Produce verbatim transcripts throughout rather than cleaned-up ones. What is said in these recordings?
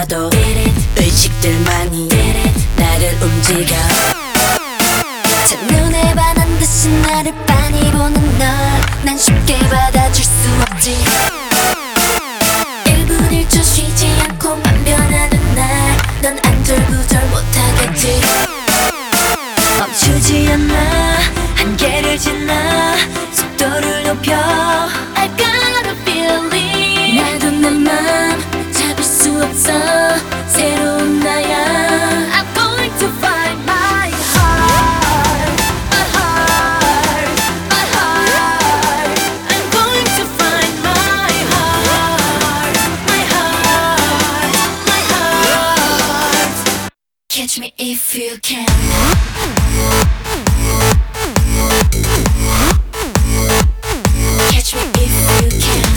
봐도 의식들만이 나를 움직여. 첫눈에 반한 듯이 나를 빤히 보는 널 난 쉽게 받아줄 수 없지. 일 분 일 초 쉬지 않고만 변하는 날 넌 안절부절 못하겠지. 멈추지 않아 한계를 지나 속도를 높여. I got a feeling 나도 내 맘 잡을 수 없어. 새로운 나야. I'm going to find my heart, my heart, my heart. I'm going to find my heart, my heart, my heart. Catch me if you can. Catch me if you can.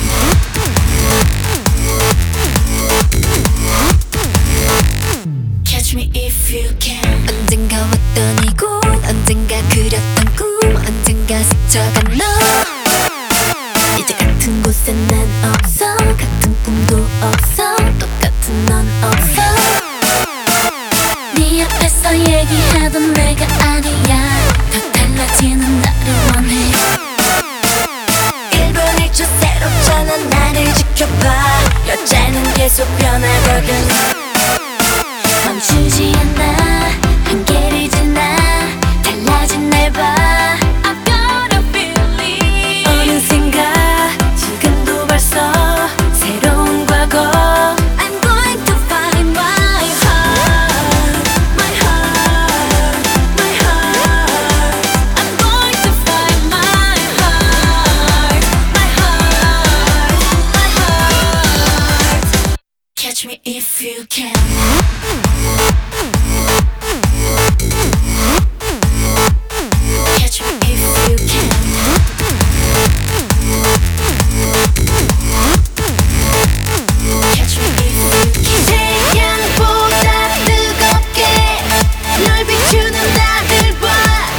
Catch me if you can. 언젠가 왔던 이곳, 언젠가 그렸던 꿈, 언젠가 스쳐간 너. 이제 같은 곳에 난 없어. 같은 꿈도 없어. 똑같은 넌 없어. 네 앞에서 얘기하던 내가 아니야. 더 달라지는 나를 원해. 일 분 일 초 새롭잖아. 나를 지켜봐. 여자는 계속 변하거든. 멈추지 않아 한계를 지나 달라진 날 봐. I've got a feeling 어느샌가 지금도 벌써 새로운 과거. I'm going to find my heart, my heart, my heart. I'm going to find my heart, my heart, my heart. Catch me if you can. Catch me if you can. Catch me if you can. 태양보다 뜨겁게 널 비추는 나를 봐.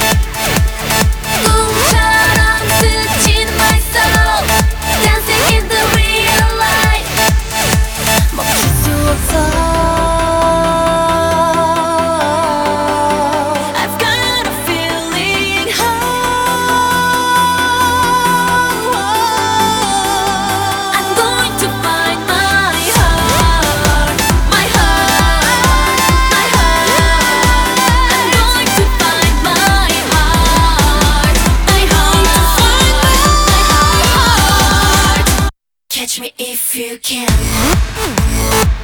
꿈처럼 스친 my soul, dancing in the real life. 멈출 수 없어. I've got a feeling. I'm going to find my heart, my heart, my heart. I'm going to find my heart, my heart, my heart. Catch me if you can.